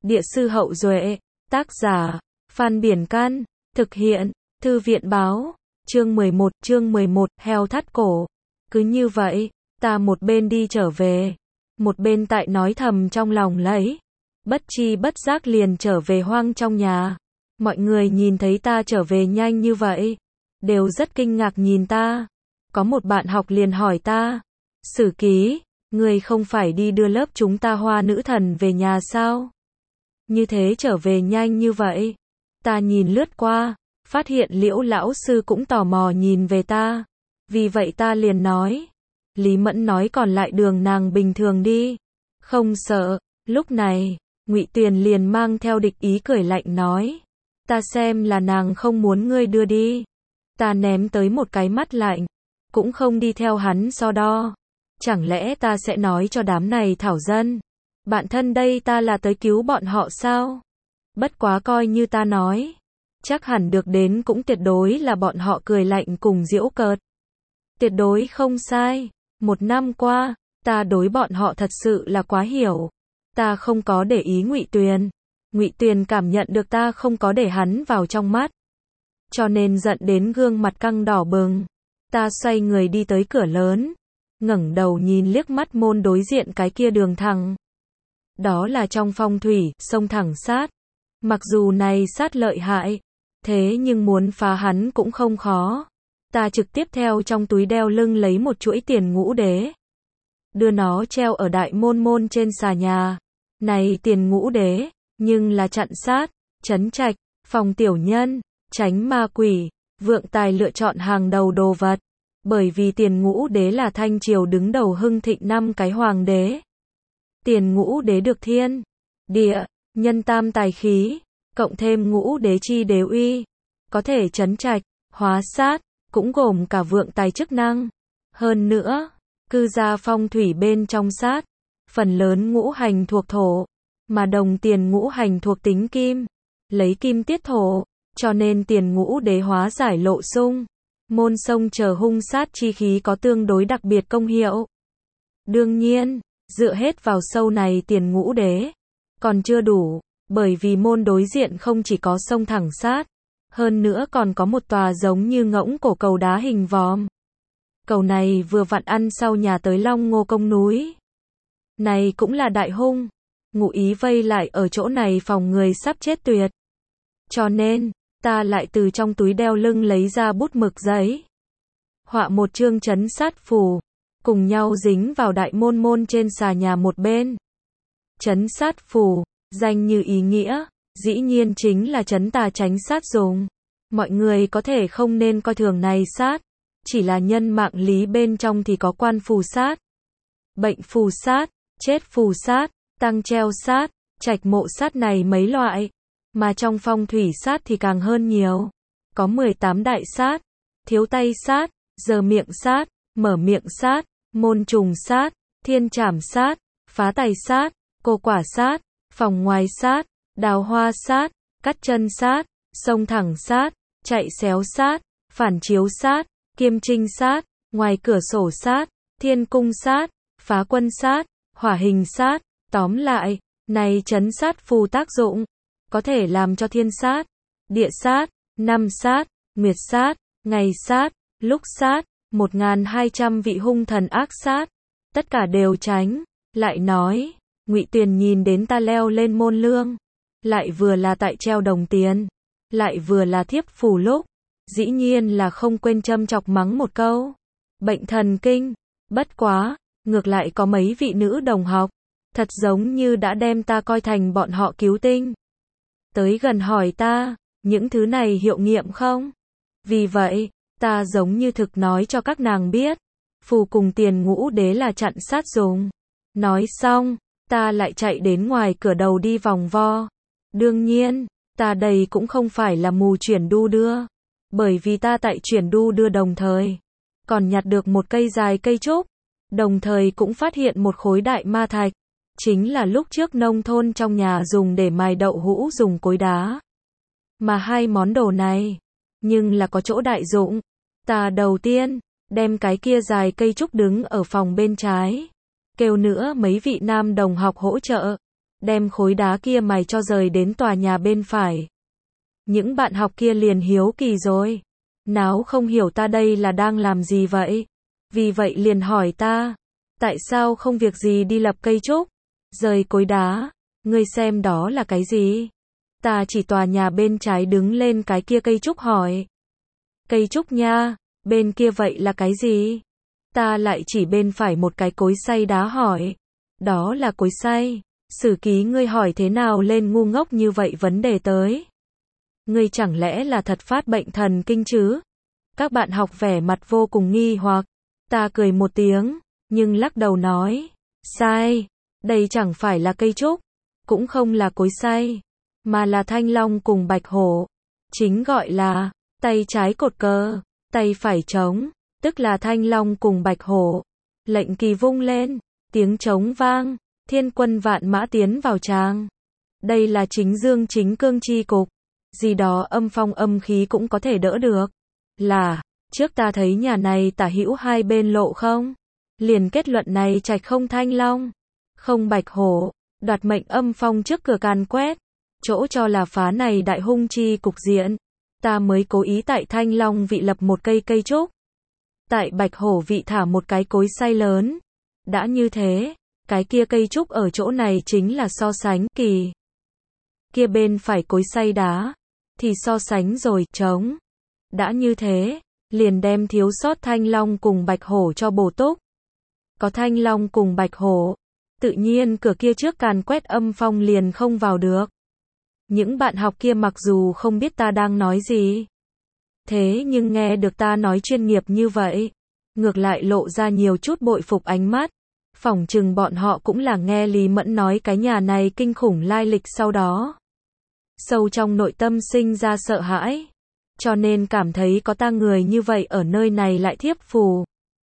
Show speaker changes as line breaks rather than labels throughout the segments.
Địa sư Hậu Duệ, tác giả, Phan Biển Căn, thực hiện, Thư viện Báo, chương 11, heo thắt cổ. Cứ như vậy, ta một bên đi trở về, một bên tại nói thầm trong lòng lấy. Bất chi bất giác liền trở về hoang trong nhà. Mọi người nhìn thấy ta trở về nhanh như vậy, đều rất kinh ngạc nhìn ta. Có một bạn học liền hỏi ta, Sử Ký, người không phải đi đưa lớp chúng ta Hoa Nữ Thần về nhà sao? Như thế trở về nhanh như vậy. Ta nhìn lướt qua, phát hiện Liễu lão sư cũng tò mò nhìn về ta. Vì vậy ta liền nói, Lý Mẫn nói còn lại đường nàng bình thường đi, không sợ. Lúc này, Ngụy Tuyền liền mang theo địch ý cười lạnh nói, ta xem là nàng không muốn ngươi đưa đi. Ta ném tới một cái mắt lạnh, cũng không đi theo hắn so đo. Chẳng lẽ ta sẽ nói cho đám này thảo dân, bạn thân đây ta là tới cứu bọn họ sao? Bất quá coi như ta nói, chắc hẳn được đến cũng tuyệt đối là bọn họ cười lạnh cùng giễu cợt. Tuyệt đối không sai. Một năm qua, ta đối bọn họ thật sự là quá hiểu. Ta không có để ý Ngụy Tuyền. Ngụy Tuyền cảm nhận được ta không có để hắn vào trong mắt, cho nên giận đến gương mặt căng đỏ bừng. Ta xoay người đi tới cửa lớn, ngẩng đầu nhìn liếc mắt môn đối diện cái kia đường thẳng. Đó là trong phong thủy, sông thẳng sát. Mặc dù này sát lợi hại, thế nhưng muốn phá hắn cũng không khó. Ta trực tiếp theo trong túi đeo lưng lấy một chuỗi tiền ngũ đế, đưa nó treo ở đại môn trên xà nhà. Này tiền ngũ đế, nhưng là chặn sát, trấn trạch, phòng tiểu nhân, tránh ma quỷ, vượng tài lựa chọn hàng đầu đồ vật. Bởi vì tiền ngũ đế là Thanh Triều đứng đầu hưng thịnh 5 cái hoàng đế. Tiền ngũ đế được thiên, địa, nhân tam tài khí, cộng thêm ngũ đế chi đế uy, có thể trấn trạch, hóa sát, cũng gồm cả vượng tài chức năng. Hơn nữa, cư gia phong thủy bên trong sát, phần lớn ngũ hành thuộc thổ, mà đồng tiền ngũ hành thuộc tính kim, lấy kim tiết thổ, cho nên tiền ngũ đế hóa giải lộ xung, môn sông chờ hung sát chi khí có tương đối đặc biệt công hiệu. Đương nhiên, dựa hết vào sâu này tiền ngũ đế, còn chưa đủ, bởi vì môn đối diện không chỉ có sông thẳng sát, hơn nữa còn có một tòa giống như ngỗng cổ cầu đá hình vòm. Cầu này vừa vặn ăn sau nhà tới Long Ngô Công núi. Này cũng là đại hung, ngụ ý vây lại ở chỗ này phòng người sắp chết tuyệt. Cho nên, ta lại từ trong túi đeo lưng lấy ra bút mực giấy, họa một chương trấn sát phù, cùng nhau dính vào đại môn trên xà nhà một bên. Trấn sát phù, danh như ý nghĩa, dĩ nhiên chính là trấn tà tránh sát dùng. Mọi người có thể không nên coi thường này sát, chỉ là nhân mạng lý bên trong thì có quan phù sát, bệnh phù sát, chết phù sát, tăng treo sát, trạch mộ sát này mấy loại. Mà trong phong thủy sát thì càng hơn nhiều. Có 18 đại sát, thiếu tay sát, giờ miệng sát, mở miệng sát, môn trùng sát, thiên trảm sát, phá tài sát, cô quả sát, phòng ngoài sát, đào hoa sát, cắt chân sát, sông thẳng sát, chạy xéo sát, phản chiếu sát, kiêm trinh sát, ngoài cửa sổ sát, thiên cung sát, phá quân sát, hỏa hình sát. Tóm lại, này trấn sát phù tác dụng, có thể làm cho thiên sát, địa sát, năm sát, nguyệt sát, ngày sát, lúc sát, 1200 vị hung thần ác sát, tất cả đều tránh. Lại nói, Ngụy Tuyền nhìn đến ta leo lên môn lương, lại vừa là tại treo đồng tiền, lại vừa là thiếp phù lúc, dĩ nhiên là không quên châm chọc mắng một câu, bệnh thần kinh. Bất quá, ngược lại có mấy vị nữ đồng học, thật giống như đã đem ta coi thành bọn họ cứu tinh. Tới gần hỏi ta, những thứ này hiệu nghiệm không? Vì vậy, ta giống như thực nói cho các nàng biết, phù cùng tiền ngũ đế là chặn sát dùng. Nói xong, ta lại chạy đến ngoài cửa đầu đi vòng vo. Đương nhiên, ta đây cũng không phải là mù chuyển đu đưa, bởi vì ta tại chuyển đu đưa đồng thời, còn nhặt được một cây dài cây trúc, đồng thời cũng phát hiện một khối đại ma thạch. Chính là lúc trước nông thôn trong nhà dùng để mài đậu hũ dùng cối đá. Mà hai món đồ này, nhưng là có chỗ đại dụng. Ta đầu tiên, đem cái kia dài cây trúc đứng ở phòng bên trái. Kêu nữa mấy vị nam đồng học hỗ trợ. đem khối đá kia mày cho rời đến tòa nhà bên phải. Những bạn học kia liền hiếu kỳ rồi. Náo không hiểu ta đây là đang làm gì vậy? Vì vậy liền hỏi ta, tại sao không việc gì đi lập cây trúc? Rời khối đá, ngươi xem đó là cái gì? Ta chỉ tòa nhà bên trái đứng lên cái kia cây trúc hỏi. Cây trúc nha, bên kia vậy là cái gì? Ta lại chỉ bên phải một cái cối xay đá hỏi. Đó là cối xay. Sử ký ngươi hỏi thế nào lên ngu ngốc như vậy vấn đề tới. Ngươi chẳng lẽ là thật phát bệnh thần kinh chứ? Các bạn học vẻ mặt vô cùng nghi hoặc. Ta cười một tiếng, nhưng lắc đầu nói. Sai, đây chẳng phải là cây trúc, cũng không là cối xay, mà là thanh long cùng bạch hổ. Chính gọi là, tay trái cột cờ, tay phải trống, tức là thanh long cùng bạch hổ. Lệnh kỳ vung lên, tiếng trống vang, thiên quân vạn mã tiến vào tràng. Đây là chính dương chính cương chi cục, gì đó âm phong âm khí cũng có thể đỡ được. Là, trước ta thấy nhà này tả hữu hai bên lộ không? Liền kết luận này trạch không thanh long, không bạch hổ, đoạt mệnh âm phong trước cửa càn quét. Chỗ cho là phá này đại hung chi cục diện. Ta mới cố ý tại thanh long vị lập một cây trúc. Tại bạch hổ vị thả một cái cối xay lớn. Đã như thế, cái kia cây trúc ở chỗ này chính là so sánh kỳ. Kia bên phải cối xay đá, thì so sánh rồi, trống. Đã như thế, liền đem thiếu sót thanh long cùng bạch hổ cho bổ túc. Có thanh long cùng bạch hổ, tự nhiên cửa kia trước càn quét âm phong liền không vào được. Những bạn học kia mặc dù không biết ta đang nói gì, thế nhưng nghe được ta nói chuyên nghiệp như vậy, ngược lại lộ ra nhiều chút bội phục ánh mắt. Phỏng chừng bọn họ cũng là nghe Lý Mẫn nói cái nhà này kinh khủng lai lịch sau đó. Sâu trong nội tâm sinh ra sợ hãi. Cho nên cảm thấy có ta người như vậy ở nơi này lại thiếp phù.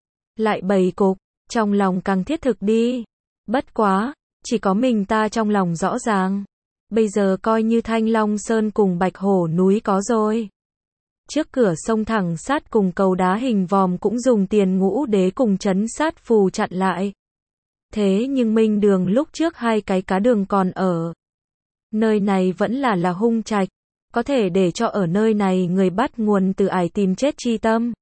Lại bày cục, trong lòng càng thiết thực đi. Bất quá, chỉ có mình ta trong lòng rõ ràng. Bây giờ coi như Thanh Long Sơn cùng Bạch Hổ núi có rồi. Trước cửa sông thẳng sát cùng cầu đá hình vòm cũng dùng tiền ngũ đế cùng trấn sát phù chặn lại. Thế nhưng Minh Đường lúc trước hai cái cá đường còn ở. Nơi này vẫn là hung trạch, có thể để cho ở nơi này người bắt nguồn từ ải tìm chết chi tâm.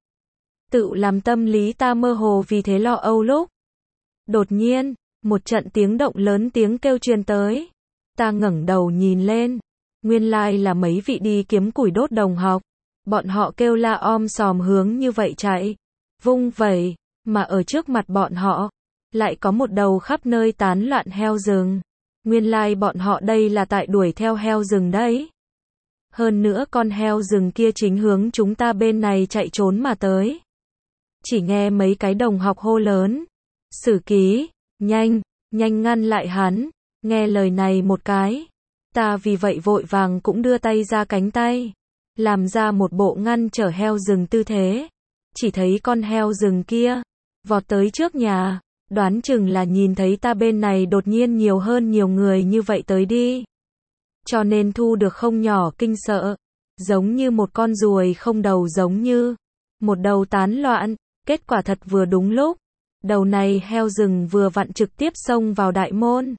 Tự làm tâm lý ta mơ hồ vì thế lo âu lúc. Đột nhiên, một trận tiếng động lớn tiếng kêu truyền tới. Ta ngẩng đầu nhìn lên, nguyên lai là mấy vị đi kiếm củi đốt đồng học. Bọn họ kêu la om sòm hướng như vậy chạy, vung vẩy, mà ở trước mặt bọn họ, lại có một đầu khắp nơi tán loạn heo rừng. Nguyên lai bọn họ đây là tại đuổi theo heo rừng đấy. Hơn nữa con heo rừng kia chính hướng chúng ta bên này chạy trốn mà tới. Chỉ nghe mấy cái đồng học hô lớn. Sử ký, nhanh ngăn lại hắn. Nghe lời này một cái. Ta vì vậy vội vàng cũng đưa tay ra cánh tay. Làm ra một bộ ngăn trở heo rừng tư thế. Chỉ thấy con heo rừng kia vọt tới trước nhà. Đoán chừng là nhìn thấy ta bên này đột nhiên nhiều hơn nhiều người như vậy tới đi. Cho nên thu được không nhỏ kinh sợ. Giống như một con ruồi không đầu, giống như một đầu tán loạn. Kết quả thật vừa đúng lúc. Đầu này heo rừng vừa vặn trực tiếp xông vào đại môn.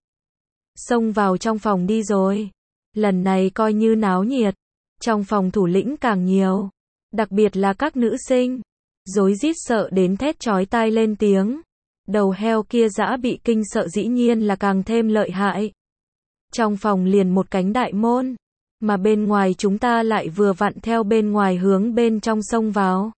Xông vào trong phòng đi rồi. Lần này coi như náo nhiệt. Trong phòng thủ lĩnh càng nhiều. Đặc biệt là các nữ sinh. Rối rít sợ đến thét chói tai lên tiếng. Đầu heo kia dã bị kinh sợ dĩ nhiên là càng thêm lợi hại. Trong phòng liền một cánh đại môn. Mà bên ngoài chúng ta lại vừa vặn theo bên ngoài hướng bên trong xông vào.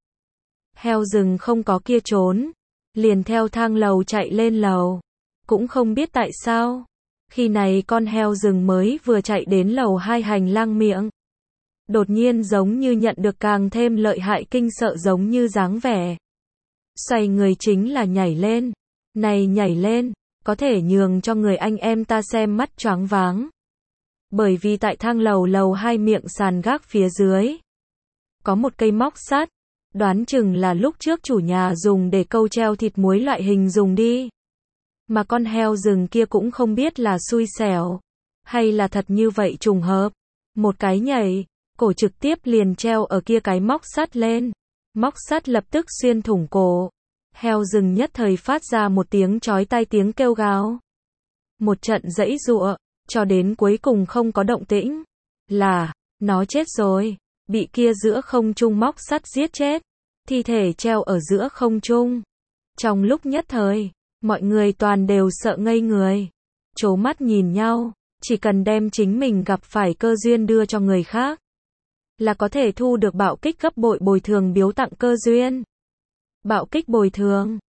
Heo rừng không có kia trốn. Liền theo thang lầu chạy lên lầu. Cũng không biết tại sao. Khi này con heo rừng mới vừa chạy đến lầu 2 hành lang miệng. Đột nhiên giống như nhận được càng thêm lợi hại kinh sợ giống như dáng vẻ. Xoay người chính là nhảy lên. Này nhảy lên, có thể nhường cho người anh em ta xem mắt choáng váng. Bởi vì tại thang lầu 2 miệng sàn gác phía dưới. Có một cây móc sắt. Đoán chừng là lúc trước chủ nhà dùng để câu treo thịt muối loại hình dùng đi. Mà con heo rừng kia cũng không biết là xui xẻo. Hay là thật như vậy trùng hợp. Một cái nhảy, cổ trực tiếp liền treo ở kia cái móc sắt lên. Móc sắt lập tức xuyên thủng cổ. Heo rừng nhất thời phát ra một tiếng chói tai tiếng kêu gào. Một trận giãy giụa, cho đến cuối cùng không có động tĩnh. Là, nó chết rồi, bị kia giữa không trung móc sắt giết chết, thi thể treo ở giữa không trung. Trong lúc nhất thời, mọi người toàn đều sợ ngây người, trố mắt nhìn nhau, chỉ cần đem chính mình gặp phải cơ duyên đưa cho người khác, là có thể thu được bạo kích gấp bội bồi thường biếu tặng cơ duyên. Bạo kích bồi thường